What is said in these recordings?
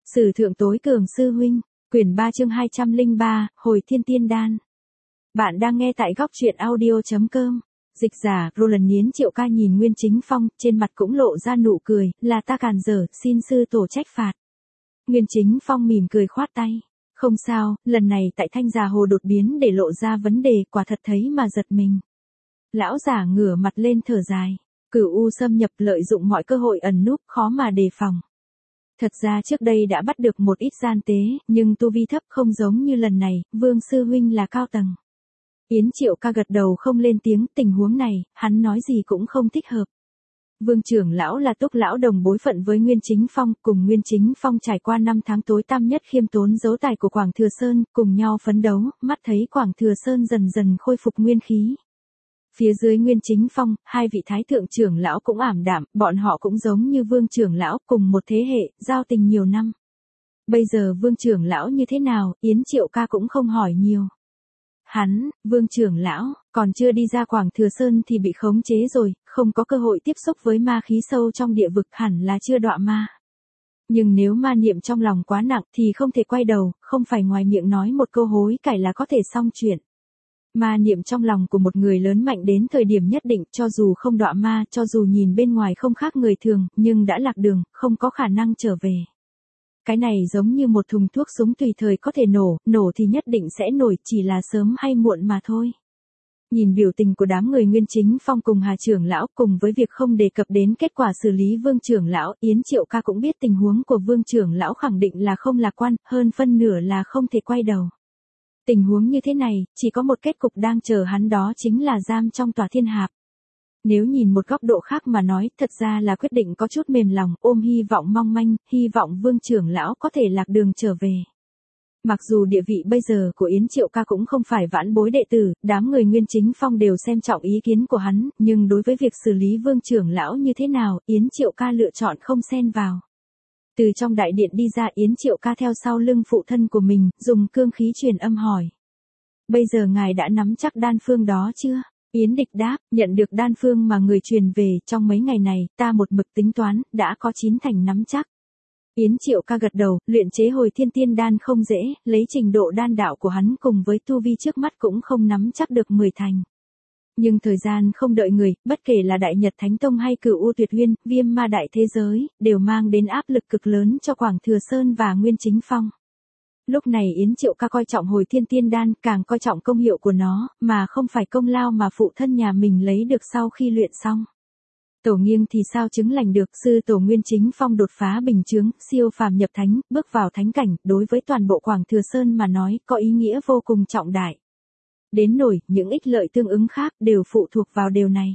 Sử thượng tối cường sư huynh, quyển 3 chương 203, hồi thiên tiên đan. Bạn đang nghe tại góc truyện audio.com. Dịch giả, Roland Niến Triệu Ca nhìn Nguyên Chính Phong, trên mặt cũng lộ ra nụ cười, là ta càn dở, xin sư tổ trách phạt. Nguyên Chính Phong mỉm cười khoát tay. Không sao, lần này tại Thanh Già Hồ đột biến để lộ ra vấn đề, quả thật thấy mà giật mình. Lão giả ngửa mặt lên thở dài. Cửu U xâm nhập lợi dụng mọi cơ hội ẩn núp khó mà đề phòng. Thật ra trước đây đã bắt được một ít gian tế, nhưng tu vi thấp không giống như lần này, Vương Sư Huynh là cao tầng. Yến Triệu Ca gật đầu không lên tiếng, tình huống này, hắn nói gì cũng không thích hợp. Vương trưởng lão là Túc lão đồng bối phận với Nguyên Chính Phong, cùng Nguyên Chính Phong trải qua 5 tháng tối tăm nhất khiêm tốn dấu tài của Quảng Thừa Sơn, cùng nhau phấn đấu, mắt thấy Quảng Thừa Sơn dần dần khôi phục nguyên khí. Phía dưới Nguyên Chính Phong, hai vị thái thượng trưởng lão cũng ảm đạm, bọn họ cũng giống như Vương trưởng lão, cùng một thế hệ, giao tình nhiều năm. Bây giờ Vương trưởng lão như thế nào, Yến Triệu Ca cũng không hỏi nhiều. Hắn, Vương trưởng lão, còn chưa đi ra Quảng Thừa Sơn thì bị khống chế rồi, không có cơ hội tiếp xúc với ma khí sâu trong địa vực, hẳn là chưa đọa ma. Nhưng nếu ma niệm trong lòng quá nặng thì không thể quay đầu, không phải ngoài miệng nói một câu hối cải là có thể xong chuyện. Ma niệm trong lòng của một người lớn mạnh đến thời điểm nhất định, cho dù không đọa ma, cho dù nhìn bên ngoài không khác người thường, nhưng đã lạc đường, không có khả năng trở về. Cái này giống như một thùng thuốc súng tùy thời có thể nổ thì nhất định sẽ nổi, chỉ là sớm hay muộn mà thôi. Nhìn biểu tình của đám người Nguyên Chính Phong cùng Hà trưởng lão, cùng với việc không đề cập đến kết quả xử lý Vương trưởng lão, Yến Triệu Ca cũng biết tình huống của Vương trưởng lão khẳng định là không lạc quan, hơn phân nửa là không thể quay đầu. Tình huống như thế này, chỉ có một kết cục đang chờ hắn, đó chính là giam trong tòa thiên hạp. Nếu nhìn một góc độ khác mà nói, thật ra là quyết định có chút mềm lòng, ôm hy vọng mong manh, hy vọng Vương trưởng lão có thể lạc đường trở về. Mặc dù địa vị bây giờ của Yến Triệu Ca cũng không phải vãn bối đệ tử, đám người Nguyên Chính Phong đều xem trọng ý kiến của hắn, nhưng đối với việc xử lý Vương trưởng lão như thế nào, Yến Triệu Ca lựa chọn không xen vào. Từ trong đại điện đi ra, Yến Triệu Ca theo sau lưng phụ thân của mình, dùng cương khí truyền âm hỏi. Bây giờ ngài đã nắm chắc đan phương đó chưa? Yến Địch đáp, nhận được đan phương mà người truyền về, trong mấy ngày này, ta một mực tính toán, đã có 9 thành nắm chắc. Yến Triệu Ca gật đầu, luyện chế hồi thiên tiên đan không dễ, lấy trình độ đan đạo của hắn cùng với tu vi trước mắt cũng không nắm chắc được 10 thành. Nhưng thời gian không đợi người, bất kể là Đại Nhật Thánh Tông hay Cửu U Tuyệt Huyên, Viêm Ma Đại Thế Giới, đều mang đến áp lực cực lớn cho Quảng Thừa Sơn và Nguyên Chính Phong. Lúc này Yến Triệu Ca coi trọng hồi thiên tiên đan, càng coi trọng công hiệu của nó, mà không phải công lao mà phụ thân nhà mình lấy được sau khi luyện xong. Tổ nghiêng thì sao chứng lành được, sư tổ Nguyên Chính Phong đột phá bình chướng, siêu phàm nhập thánh, bước vào thánh cảnh, đối với toàn bộ Quảng Thừa Sơn mà nói, có ý nghĩa vô cùng trọng đại. Đến nổi, những ích lợi tương ứng khác đều phụ thuộc vào điều này.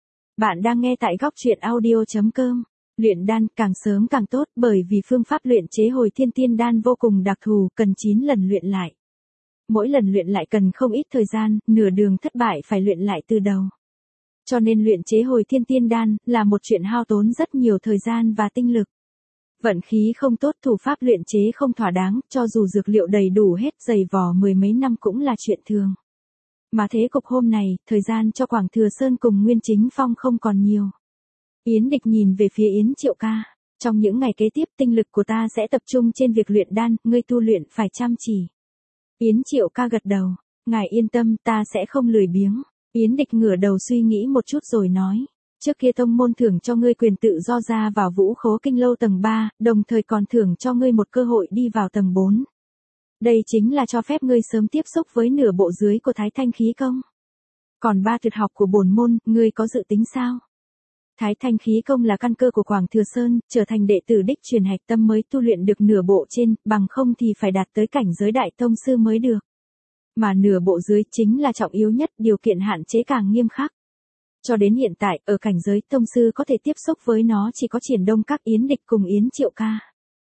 Bạn đang nghe tại góc truyện audio.com. Luyện đan càng sớm càng tốt, bởi vì phương pháp luyện chế hồi thiên tiên đan vô cùng đặc thù, cần 9 lần luyện lại. Mỗi lần luyện lại cần không ít thời gian, nửa đường thất bại phải luyện lại từ đầu. Cho nên luyện chế hồi thiên tiên đan là một chuyện hao tốn rất nhiều thời gian và tinh lực. Vận khí không tốt, thủ pháp luyện chế không thỏa đáng, cho dù dược liệu đầy đủ hết, dày vò 10 mấy năm cũng là chuyện thường. Mà thế cục hôm này, thời gian cho Quảng Thừa Sơn cùng Nguyên Chính Phong không còn nhiều. Yến Địch nhìn về phía Yến Triệu Ca. Trong những ngày kế tiếp, tinh lực của ta sẽ tập trung trên việc luyện đan, ngươi tu luyện phải chăm chỉ. Yến Triệu Ca gật đầu. Ngài yên tâm, ta sẽ không lười biếng. Yến Địch ngửa đầu suy nghĩ một chút rồi nói. Trước kia tông môn thưởng cho ngươi quyền tự do ra vào Vũ Khố Kinh Lâu tầng 3, đồng thời còn thưởng cho ngươi một cơ hội đi vào tầng 4. Đây chính là cho phép ngươi sớm tiếp xúc với nửa bộ dưới của Thái Thanh Khí Công. Còn 3 tuyệt học của bổn môn, ngươi có dự tính sao? Thái Thanh Khí Công là căn cơ của Quảng Thừa Sơn, trở thành đệ tử đích truyền hạch tâm mới tu luyện được nửa bộ trên, bằng không thì phải đạt tới cảnh giới đại tông sư mới được. Mà nửa bộ dưới chính là trọng yếu nhất, điều kiện hạn chế càng nghiêm khắc. Cho đến hiện tại, ở cảnh giới tông sư có thể tiếp xúc với nó chỉ có Triển Đông Các, Yến Địch cùng Yến Triệu Ca.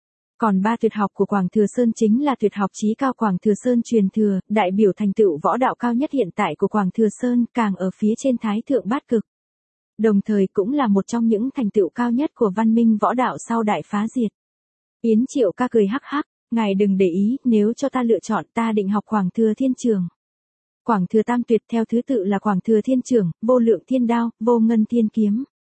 Còn 3 tuyệt học của Quảng Thừa Sơn chính là tuyệt học chí cao Quảng Thừa Sơn truyền thừa, đại biểu thành tựu võ đạo cao nhất hiện tại của Quảng Thừa Sơn, càng ở phía trên Thái Thượng Bát Cực. Đồng thời cũng là một trong những thành tựu cao nhất của văn minh võ đạo sau đại phá diệt. Yến Triệu Ca cười hắc hắc, ngài đừng để ý, nếu cho ta lựa chọn, ta định học Quảng Thừa Thiên Trường. Quảng Thừa Tam Tuyệt theo thứ tự là Quảng Thừa Thiên Trường, Vô Lượng Thiên Đao, Vô Ngân Thiên Kiếm.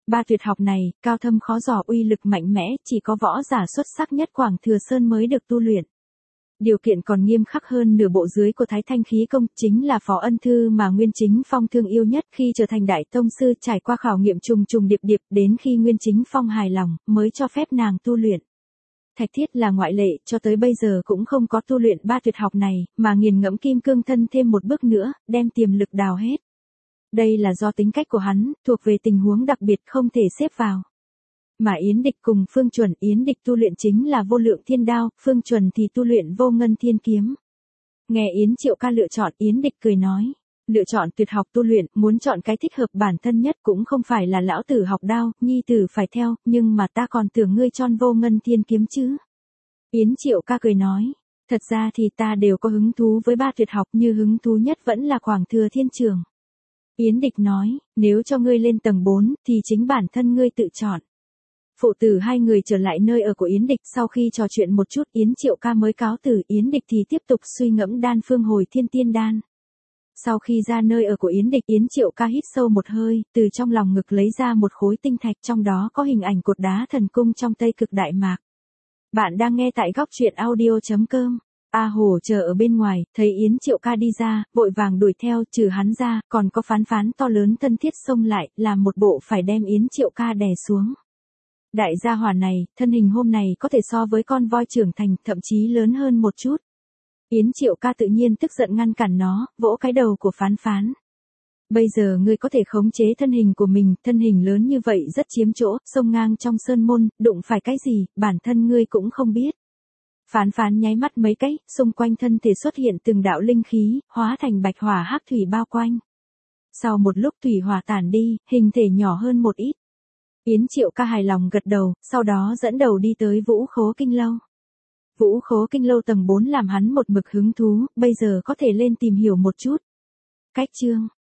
Ba tuyệt học này, cao thâm khó dò uy lực mạnh mẽ, chỉ có võ giả xuất sắc nhất Quảng Thừa Sơn mới được tu luyện. Điều kiện còn nghiêm khắc hơn nửa bộ dưới của Thái Thanh khí công, chính là Phó Ân Thư mà Nguyên Chính Phong thương yêu nhất. Khi trở thành đại tông sư, trải qua khảo nghiệm trùng trùng điệp điệp, đến khi Nguyên Chính Phong hài lòng, mới cho phép nàng tu luyện. Thạch Thiết là ngoại lệ, cho tới bây giờ cũng không có tu luyện ba tuyệt học này, mà nghiền ngẫm kim cương thân thêm một bước nữa, đem tiềm lực đào hết. Đây là do tính cách của hắn, thuộc về tình huống đặc biệt không thể xếp vào. Mà Yến Địch cùng Phương Chuẩn, Yến Địch tu luyện chính là vô lượng thiên đao, Phương Chuẩn thì tu luyện vô ngân thiên kiếm. Nghe Yến Triệu Ca lựa chọn, Yến Địch cười nói, lựa chọn tuyệt học tu luyện, muốn chọn cái thích hợp bản thân nhất cũng không phải là lão tử học đao, nhi tử phải theo, nhưng mà ta còn tưởng ngươi chọn vô ngân thiên kiếm chứ. Yến Triệu Ca cười nói, thật ra thì ta đều có hứng thú với ba tuyệt học, như hứng thú nhất vẫn là Quảng Thừa Thiên Trường. Yến Địch nói, nếu cho ngươi lên tầng 4, thì chính bản thân ngươi tự chọn. Phụ tử hai người trở lại nơi ở của Yến Địch, sau khi trò chuyện một chút, Yến Triệu Ca mới cáo từ, Yến Địch thì tiếp tục suy ngẫm đan phương Hồi Thiên Tiên Đan. Sau khi ra nơi ở của Yến Địch, Yến Triệu Ca hít sâu một hơi, từ trong lòng ngực lấy ra một khối tinh thạch, trong đó có hình ảnh cột đá thần cung trong Tây Cực Đại Mạc. Bạn đang nghe tại góc truyện audio.com. A Hồ chờ ở bên ngoài, thấy Yến Triệu Ca đi ra, vội vàng đuổi theo, trừ hắn ra, còn có Phán Phán to lớn thân thiết xông lại, làm một bộ phải đem Yến Triệu Ca đè xuống. Đại gia hỏa này, thân hình hôm này có thể so với con voi trưởng thành, thậm chí lớn hơn một chút. Yến Triệu Ca tự nhiên tức giận ngăn cản nó, vỗ cái đầu của Phán Phán. Bây giờ ngươi có thể khống chế thân hình của mình, thân hình lớn như vậy rất chiếm chỗ, xông ngang trong sơn môn, đụng phải cái gì, bản thân ngươi cũng không biết. Phán Phán nháy mắt mấy cái, xung quanh thân thể xuất hiện từng đạo linh khí, hóa thành bạch hỏa hắc thủy bao quanh. Sau một lúc thủy hỏa tản đi, hình thể nhỏ hơn một ít. Yến Triệu Ca hài lòng gật đầu, sau đó dẫn đầu đi tới Vũ Khố Kinh Lâu. Vũ Khố Kinh Lâu tầng 4 làm hắn một mực hứng thú, bây giờ có thể lên tìm hiểu một chút. Cách chương